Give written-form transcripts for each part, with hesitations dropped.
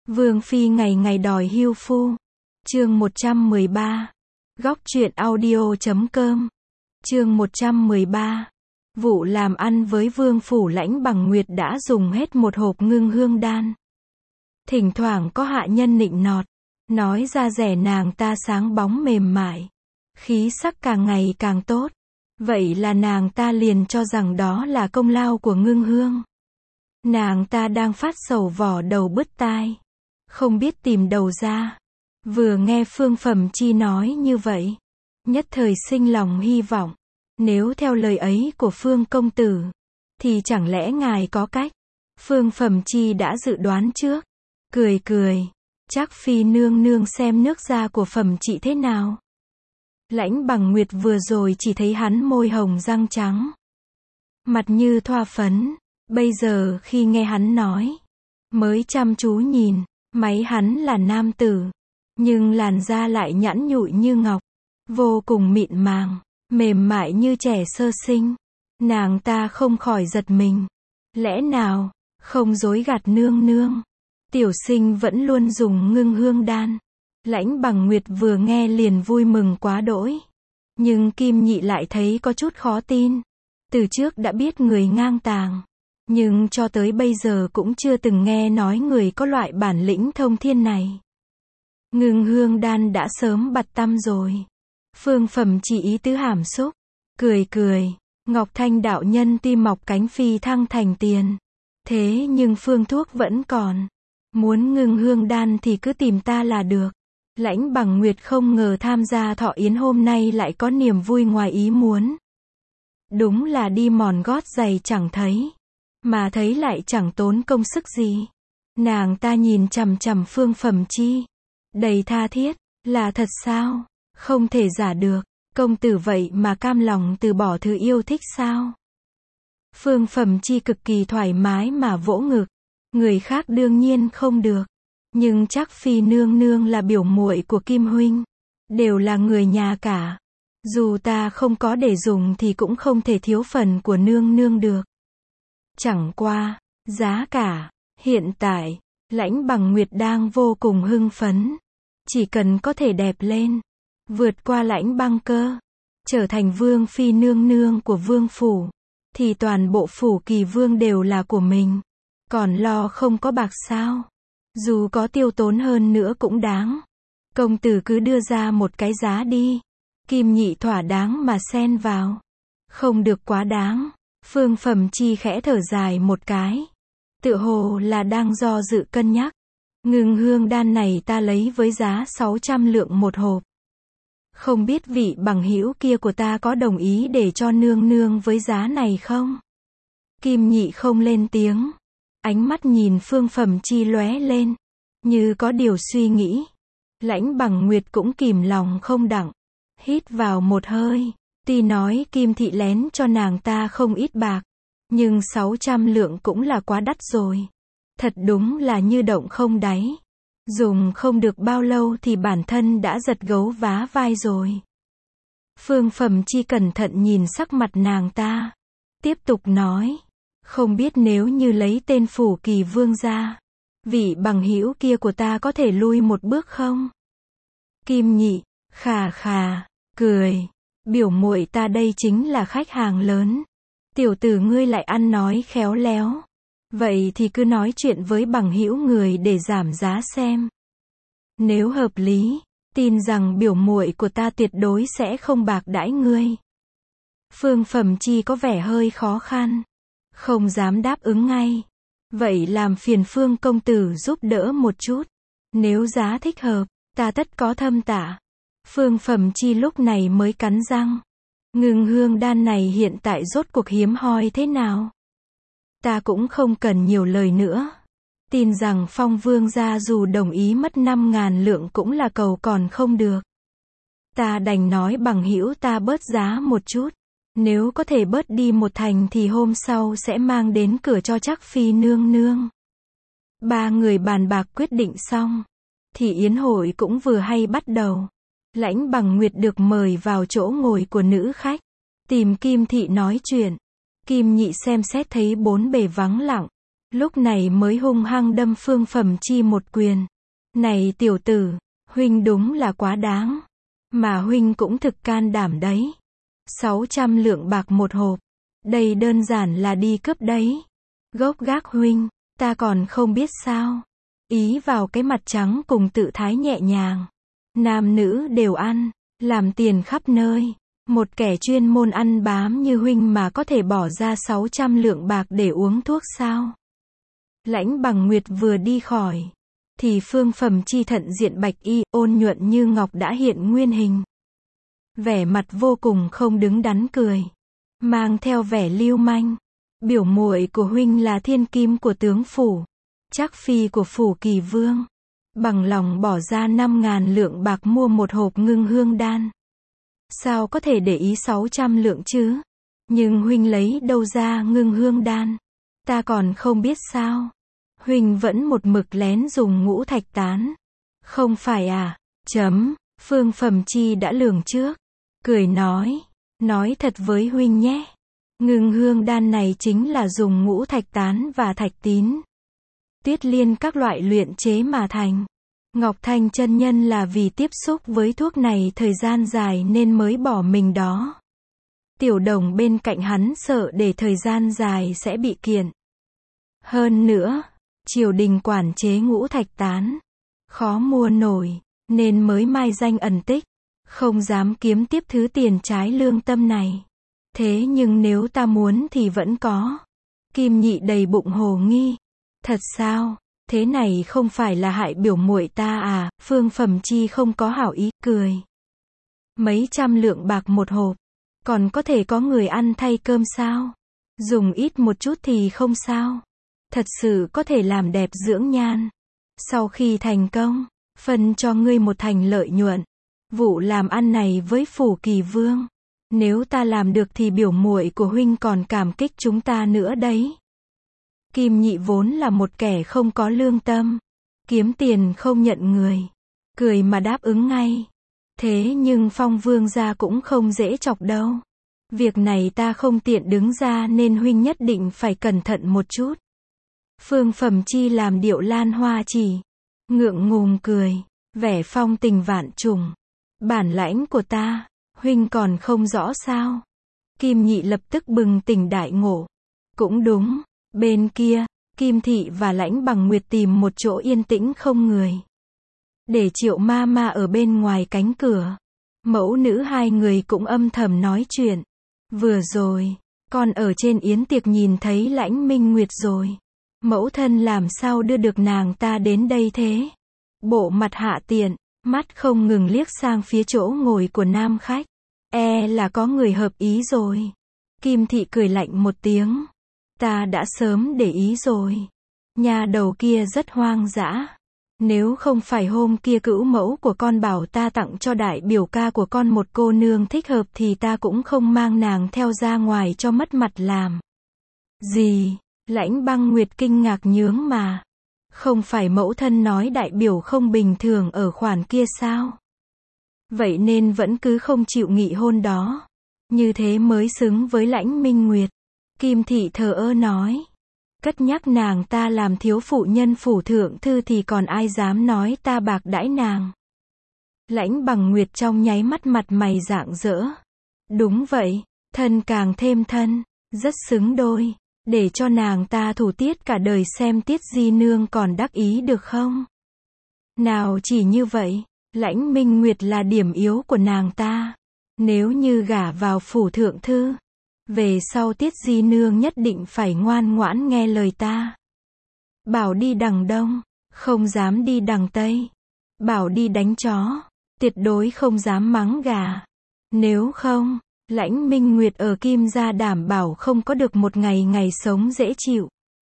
Vương phi ngày ngày đòi hưu phu. Chương 113. Góc truyện audio.com. Chương 113. Vụ làm ăn với Vương phủ Lãnh Bằng Nguyệt đã dùng hết một hộp ngưng hương đan. Thỉnh thoảng có hạ nhân nịnh nọt, nói da rẻ nàng ta sáng bóng mềm mại, khí sắc càng ngày càng tốt. Vậy là nàng ta liền cho rằng đó là công lao của ngưng hương. Nàng ta đang phát sầu vỏ đầu bứt tai, không biết tìm đầu ra. Vừa nghe Phương Phẩm Chi nói như vậy, nhất thời sinh lòng hy vọng. Nếu theo lời ấy của Phương công tử, thì chẳng lẽ ngài có cách? Phương Phẩm Chi đã dự đoán trước, cười cười, chắc phi nương nương xem nước da của Phẩm Chị thế nào. Lãnh Bằng Nguyệt vừa rồi chỉ thấy hắn môi hồng răng trắng, mặt như thoa phấn, bây giờ khi nghe hắn nói, mới chăm chú nhìn, máy hắn là nam tử, nhưng làn da lại nhẵn nhụi như ngọc, vô cùng mịn màng, mềm mại như trẻ sơ sinh. Nàng ta không khỏi giật mình. Lẽ nào, không dối gạt nương nương, tiểu sinh vẫn luôn dùng ngưng hương đan. Lãnh Bằng Nguyệt vừa nghe liền vui mừng quá đỗi. Nhưng Kim Nhị lại thấy có chút khó tin. Từ trước đã biết người ngang tàng, nhưng cho tới bây giờ cũng chưa từng nghe nói người có loại bản lĩnh thông thiên này. Ngưng hương đan đã sớm bặt tăm rồi. Phương Phẩm chỉ ý tứ hàm xúc, cười cười, Ngọc Thanh đạo nhân tuy mọc cánh phi thăng thành tiền, thế nhưng phương thuốc vẫn còn. Muốn ngưng hương đan thì cứ tìm ta là được. Lãnh Bằng Nguyệt không ngờ tham gia thọ yến hôm nay lại có niềm vui ngoài ý muốn. Đúng là đi mòn gót giày chẳng thấy, mà thấy lại chẳng tốn công sức gì. Nàng ta nhìn chằm chằm Phương Phẩm Chi, đầy tha thiết, là thật sao? Không thể giả được, công tử vậy mà cam lòng từ bỏ thứ yêu thích sao? Phương Phẩm Chi cực kỳ thoải mái mà vỗ ngực, người khác đương nhiên không được, nhưng chắc phi nương nương là biểu muội của Kim huynh, đều là người nhà cả, dù ta không có để dùng thì cũng không thể thiếu phần của nương nương được. Chẳng qua, giá cả, hiện tại, Lãnh Bằng Nguyệt đang vô cùng hưng phấn, chỉ cần có thể đẹp lên, vượt qua Lãnh Băng Cơ, trở thành vương phi nương nương của vương phủ, thì toàn bộ phủ Kỳ Vương đều là của mình. Còn lo không có bạc sao? Dù có tiêu tốn hơn nữa cũng đáng. Công tử cứ đưa ra một cái giá đi. Kim Nhị thỏa đáng mà xen vào. Không được quá đáng. Phương Phẩm Chi khẽ thở dài một cái, tựa hồ là đang do dự cân nhắc. Ngưng hương đan này ta lấy với giá 600 lượng một hộp. Không biết vị bằng hữu kia của ta có đồng ý để cho nương nương với giá này không? Kim Nhị không lên tiếng, ánh mắt nhìn Phương Phẩm Chi lóe lên, như có điều suy nghĩ. Lãnh Bằng Nguyệt cũng kìm lòng không đặng, hít vào một hơi. Tuy nói Kim thị lén cho nàng ta không ít bạc, nhưng 600 lượng cũng là quá đắt rồi. Thật đúng là như động không đáy. Dùng không được bao lâu thì bản thân đã giật gấu vá vai rồi. Phương Phẩm Chi cẩn thận nhìn sắc mặt nàng ta, tiếp tục nói, không biết nếu như lấy tên phủ Kỳ Vương ra, vị bằng hữu kia của ta có thể lui một bước không? Kim Nhị khà khà cười, biểu muội ta đây chính là khách hàng lớn. Tiểu tử ngươi lại ăn nói khéo léo. Vậy thì cứ nói chuyện với bằng hữu người để giảm giá xem. Nếu hợp lý, tin rằng biểu muội của ta tuyệt đối sẽ không bạc đãi ngươi. Phương Phẩm Chi có vẻ hơi khó khăn, không dám đáp ứng ngay. Vậy làm phiền Phương công tử giúp đỡ một chút. Nếu giá thích hợp, ta tất có thâm tạ. Phương Phẩm Chi lúc này mới cắn răng. Ngưng hương đan này hiện tại rốt cuộc hiếm hoi thế nào? Ta cũng không cần nhiều lời nữa. Tin rằng Phong Vương gia dù đồng ý mất 5.000 lượng cũng là cầu còn không được. Ta đành nói bằng hữu ta bớt giá một chút. Nếu có thể bớt đi một thành thì hôm sau sẽ mang đến cửa cho chắc phi nương nương. Ba người bàn bạc quyết định xong, thì yến hội cũng vừa hay bắt đầu. Lãnh Bằng Nguyệt được mời vào chỗ ngồi của nữ khách, tìm Kim thị nói chuyện. Kim Nhị xem xét thấy bốn bề vắng lặng, Lúc này mới hung hăng đâm Phương Phẩm Chi một quyền. Này tiểu tử, huynh đúng là quá đáng. Mà huynh cũng thực can đảm đấy. 600 lượng bạc một hộp. Đây đơn giản là đi cướp đấy. Gốc gác huynh, ta còn không biết sao. Ý vào cái mặt trắng cùng tự thái nhẹ nhàng. Nam nữ đều ăn, làm tiền khắp nơi. Một kẻ chuyên môn ăn bám như huynh mà có thể bỏ ra 600 lượng bạc để uống thuốc sao? Lãnh Bằng Nguyệt vừa đi khỏi, thì Phương Phẩm Chi thận diện bạch y, ôn nhuận như ngọc đã hiện nguyên hình. Vẻ mặt vô cùng không đứng đắn cười, mang theo vẻ lưu manh. Biểu muội của huynh là thiên kim của tướng phủ, trác phi của phủ Kỳ Vương, bằng lòng bỏ ra 5.000 lượng bạc mua một hộp ngưng hương đan. Sao có thể để ý 600 lượng chứ? Nhưng huynh lấy đâu ra ngưng hương đan? Ta còn không biết sao? Huynh vẫn một mực lén dùng ngũ thạch tán. Không phải à? Phương Phẩm Chi đã lường trước. Cười nói thật với huynh nhé. Ngưng hương đan này chính là dùng ngũ thạch tán và thạch tín, tuyết liên các loại luyện chế mà thành. Ngọc Thanh chân nhân là vì tiếp xúc với thuốc này thời gian dài nên mới bỏ mình đó. Tiểu Đồng bên cạnh hắn sợ để thời gian dài sẽ bị kiện. Hơn nữa, triều đình quản chế ngũ thạch tán, khó mua nổi, nên mới mai danh ẩn tích, không dám kiếm tiếp thứ tiền trái lương tâm này. Thế nhưng nếu ta muốn thì vẫn có. Kim Nhị đầy bụng hồ nghi. Thật sao? Thế này không phải là hại biểu muội ta à? Phương Phẩm Chi không có hảo ý, cười. Mấy trăm lượng bạc một hộp, còn có thể có người ăn thay cơm sao? Dùng ít một chút thì không sao. Thật sự có thể làm đẹp dưỡng nhan. Sau khi thành công, phân cho ngươi một thành lợi nhuận. Vụ làm ăn này với phủ Kỳ Vương, nếu ta làm được thì biểu muội của huynh còn cảm kích chúng ta nữa đấy. Kim Nhị vốn là một kẻ không có lương tâm, kiếm tiền không nhận người, cười mà đáp ứng ngay. Thế nhưng Phong Vương gia cũng không dễ chọc đâu. Việc này ta không tiện đứng ra nên huynh nhất định phải cẩn thận một chút. Phương Phẩm Chi làm điệu lan hoa chỉ, ngượng ngùng cười, vẻ phong tình vạn trùng. Bản lãnh của ta, huynh còn không rõ sao? Kim Nhị lập tức bừng tỉnh đại ngộ. Cũng đúng, bên kia, Kim Thị và Lãnh Bằng Nguyệt tìm một chỗ yên tĩnh không người, để Triệu ma ma ở bên ngoài cánh cửa. Mẫu nữ hai người cũng âm thầm nói chuyện. Vừa rồi, con ở trên yến tiệc nhìn thấy Lãnh Minh Nguyệt rồi. Mẫu thân làm sao đưa được nàng ta đến đây thế? Bộ mặt hạ tiện, mắt không ngừng liếc sang phía chỗ ngồi của nam khách. Là có người hợp ý rồi. Kim Thị cười lạnh một tiếng. Ta đã sớm để ý rồi. Nhà đầu kia rất hoang dã. Nếu không phải hôm kia cữu mẫu của con bảo ta tặng cho đại biểu ca của con một cô nương thích hợp thì ta cũng không mang nàng theo ra ngoài cho mất mặt làm. Gì? Lãnh Băng Nguyệt kinh ngạc nhướng mà. Không phải mẫu thân nói đại biểu không bình thường ở khoản kia sao? Vậy nên vẫn cứ không chịu nghị hôn đó. Như thế mới xứng với Lãnh Minh Nguyệt. Kim Thị thờ ơ nói. Cất nhắc nàng ta làm thiếu phụ nhân phủ thượng thư thì còn ai dám nói ta bạc đãi nàng. Lãnh Bằng Nguyệt trong nháy mắt mặt mày rạng rỡ. Đúng vậy, thân càng thêm thân, rất xứng đôi. Để cho nàng ta thủ tiết cả đời xem Tiết Di Nương còn đắc ý được không? Nào chỉ như vậy, Lãnh Minh Nguyệt là điểm yếu của nàng ta. Nếu như gả vào phủ thượng thư, về sau Tiết Di Nương nhất định phải ngoan ngoãn nghe lời ta. Bảo đi đằng đông, không dám đi đằng tây. Bảo đi đánh chó, tuyệt đối không dám mắng gà. Nếu không, Lãnh Minh Nguyệt ở Kim gia đảm bảo không có được một ngày sống dễ chịu.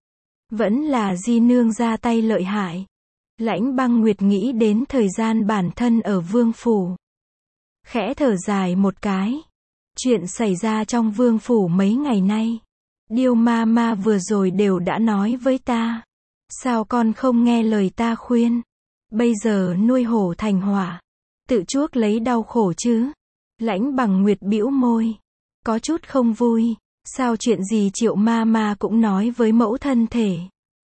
Vẫn là Di Nương ra tay lợi hại. Lãnh Băng Nguyệt nghĩ đến thời gian bản thân ở vương phủ, khẽ thở dài một cái. Chuyện xảy ra trong vương phủ mấy ngày nay, Điêu ma ma vừa rồi đều đã nói với ta. Sao con không nghe lời ta khuyên? Bây giờ nuôi hổ thành hỏa, tự chuốc lấy đau khổ chứ? Lãnh Bằng Nguyệt bĩu môi, có chút không vui. Sao chuyện gì Triệu ma ma cũng nói với mẫu thân thể?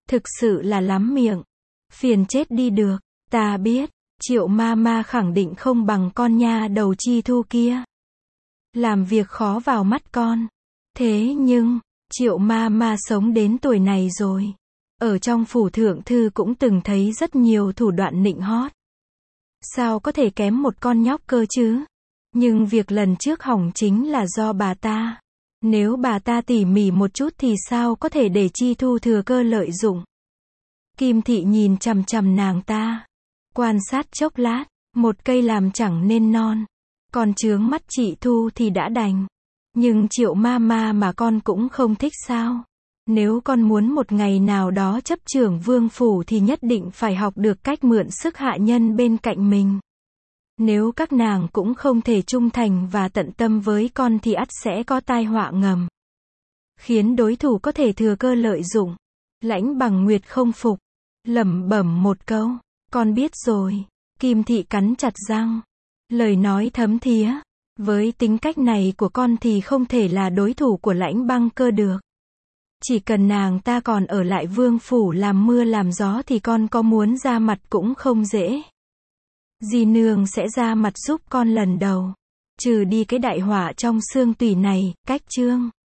Thực sự là lắm miệng. Phiền chết đi được. Ta biết, Triệu Mama khẳng định không bằng con nha đầu Chi Thu kia. Làm việc khó vào mắt con. Thế nhưng, Triệu Mama sống đến tuổi này rồi. Ở trong phủ thượng thư cũng từng thấy rất nhiều thủ đoạn nịnh hót. Sao có thể kém một con nhóc cơ chứ? Nhưng việc lần trước hỏng chính là do bà ta. Nếu bà ta tỉ mỉ một chút thì sao có thể để Chi Thu thừa cơ lợi dụng. Kim Thị nhìn chằm chằm nàng ta. Quan sát chốc lát, một cây làm chẳng nên non. Còn chướng mắt chị Thu thì đã đành. Nhưng Triệu Mama mà con cũng không thích sao? Nếu con muốn một ngày nào đó chấp trưởng vương phủ thì nhất định phải học được cách mượn sức hạ nhân bên cạnh mình. Nếu các nàng cũng không thể trung thành và tận tâm với con thì ắt sẽ có tai họa ngầm. Khiến đối thủ có thể thừa cơ lợi dụng. Lãnh Bằng Nguyệt không phục. Lẩm bẩm một câu. Con biết rồi. Kim Thị cắn chặt răng. Lời nói thấm thía. Với tính cách này của con thì không thể là đối thủ của Lãnh Băng Cơ được. Chỉ cần nàng ta còn ở lại vương phủ làm mưa làm gió thì con có muốn ra mặt cũng không dễ. Dì nương sẽ ra mặt giúp con lần đầu. Trừ đi cái đại họa trong xương tủy này, cách chương.